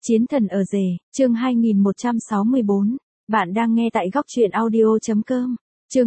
Chiến thần ở rể, chương 2164. Bạn đang nghe tại góc truyện audio.com. Chương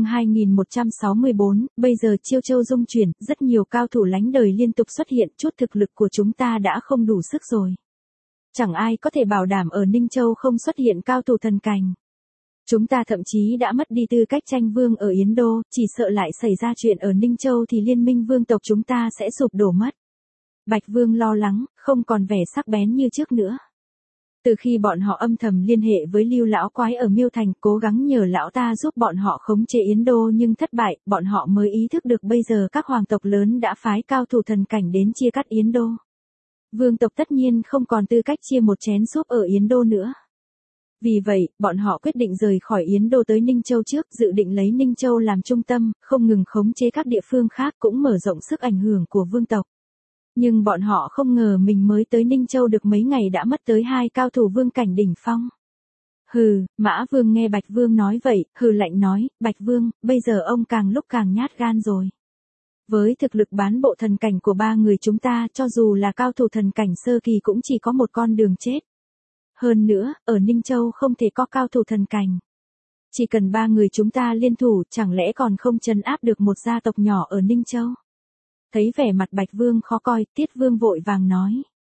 2164, bây giờ chiêu châu dung chuyển, rất nhiều cao thủ lánh đời liên tục xuất hiện, chút thực lực của chúng ta đã không đủ sức rồi. Chẳng ai có thể bảo đảm ở Ninh Châu không xuất hiện cao thủ thần cảnh. Chúng ta thậm chí đã mất đi tư cách tranh vương ở Yến Đô, chỉ sợ lại xảy ra chuyện ở Ninh Châu thì liên minh vương tộc chúng ta sẽ sụp đổ mất. Bạch Vương lo lắng, không còn vẻ sắc bén như trước nữa. Từ khi bọn họ âm thầm liên hệ với Lưu lão quái ở Miêu Thành, cố gắng nhờ lão ta giúp bọn họ khống chế Yến Đô nhưng thất bại, bọn họ mới ý thức được bây giờ các hoàng tộc lớn đã phái cao thủ thần cảnh đến chia cắt Yến Đô. Vương tộc tất nhiên không còn tư cách chia một chén súp ở Yến Đô nữa. Vì vậy, bọn họ quyết định rời khỏi Yến Đô tới Ninh Châu trước, dự định lấy Ninh Châu làm trung tâm, không ngừng khống chế các địa phương khác cũng mở rộng sức ảnh hưởng của vương tộc. Nhưng bọn họ không ngờ mình mới tới Ninh Châu được mấy ngày đã mất tới 2 cao thủ vương cảnh đỉnh phong. Hừ, Mã Vương nghe Bạch Vương nói vậy, hừ lạnh nói, Bạch Vương, bây giờ ông càng lúc càng nhát gan rồi. Với thực lực bán bộ thần cảnh của 3 người chúng ta, cho dù là cao thủ thần cảnh sơ kỳ cũng chỉ có một con đường chết. Hơn nữa, ở Ninh Châu không thể có cao thủ thần cảnh. Chỉ cần 3 người chúng ta liên thủ, chẳng lẽ còn không trấn áp được một gia tộc nhỏ ở Ninh Châu? Thấy vẻ mặt Bạch Vương khó coi, Tiết Vương vội vàng nói.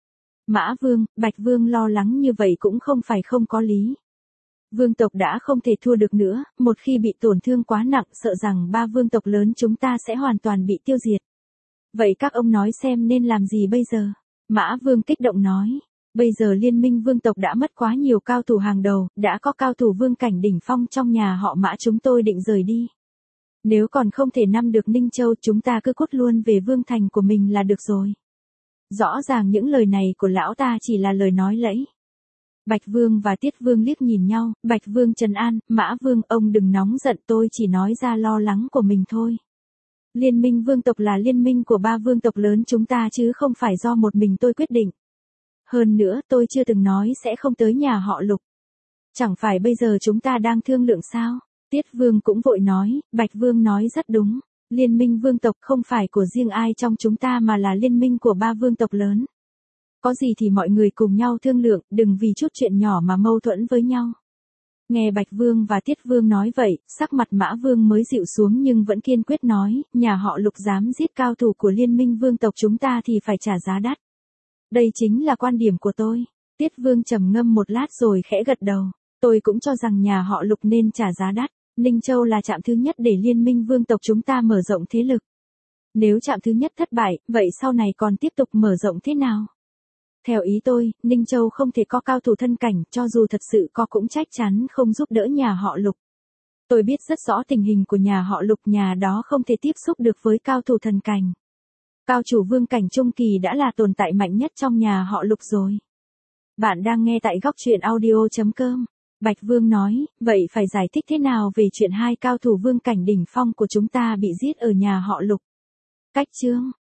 Mã Vương, Bạch Vương lo lắng như vậy cũng không phải không có lý. Vương tộc đã không thể thua được nữa, một khi bị tổn thương quá nặng sợ rằng 3 vương tộc lớn chúng ta sẽ hoàn toàn bị tiêu diệt. Vậy các ông nói xem nên làm gì bây giờ? Mã Vương kích động nói. Bây giờ liên minh vương tộc đã mất quá nhiều cao thủ hàng đầu, đã có cao thủ vương cảnh đỉnh phong trong nhà họ Mã, chúng tôi định rời đi. Nếu còn không thể nắm được Ninh Châu, chúng ta cứ cút luôn về vương thành của mình là được rồi. Rõ ràng những lời này của lão ta chỉ là lời nói lẫy. Bạch Vương và Tiết Vương liếc nhìn nhau, Bạch Vương trấn an, Mã Vương ông đừng nóng giận, tôi chỉ nói ra lo lắng của mình thôi. Liên minh vương tộc là liên minh của 3 vương tộc lớn chúng ta chứ không phải do một mình tôi quyết định. Hơn nữa tôi chưa từng nói sẽ không tới nhà họ Lục. Chẳng phải bây giờ chúng ta đang thương lượng sao? Tiết Vương cũng vội nói, Bạch Vương nói rất đúng. Liên minh vương tộc không phải của riêng ai trong chúng ta mà là liên minh của 3 vương tộc lớn. Có gì thì mọi người cùng nhau thương lượng, đừng vì chút chuyện nhỏ mà mâu thuẫn với nhau. Nghe Bạch Vương và Tiết Vương nói vậy, sắc mặt Mã Vương mới dịu xuống nhưng vẫn kiên quyết nói, nhà họ Lục dám giết cao thủ của liên minh vương tộc chúng ta thì phải trả giá đắt. Đây chính là quan điểm của tôi. Tiết Vương trầm ngâm một lát rồi khẽ gật đầu. Tôi cũng cho rằng nhà họ Lục nên trả giá đắt. Ninh Châu là trạm thứ nhất để liên minh vương tộc chúng ta mở rộng thế lực. Nếu trạm thứ nhất thất bại, vậy sau này còn tiếp tục mở rộng thế nào? Theo ý tôi, Ninh Châu không thể có cao thủ thân cảnh, cho dù thật sự có cũng chắc chắn không giúp đỡ nhà họ Lục. Tôi biết rất rõ tình hình của nhà họ Lục, nhà đó không thể tiếp xúc được với cao thủ thần cảnh. Cao chủ vương cảnh trung kỳ đã là tồn tại mạnh nhất trong nhà họ Lục rồi. Bạn đang nghe tại góc truyện audio.com. Bạch Vương nói, vậy phải giải thích thế nào về chuyện 2 cao thủ vương cảnh đỉnh phong của chúng ta bị giết ở nhà họ Lục? Cách chương,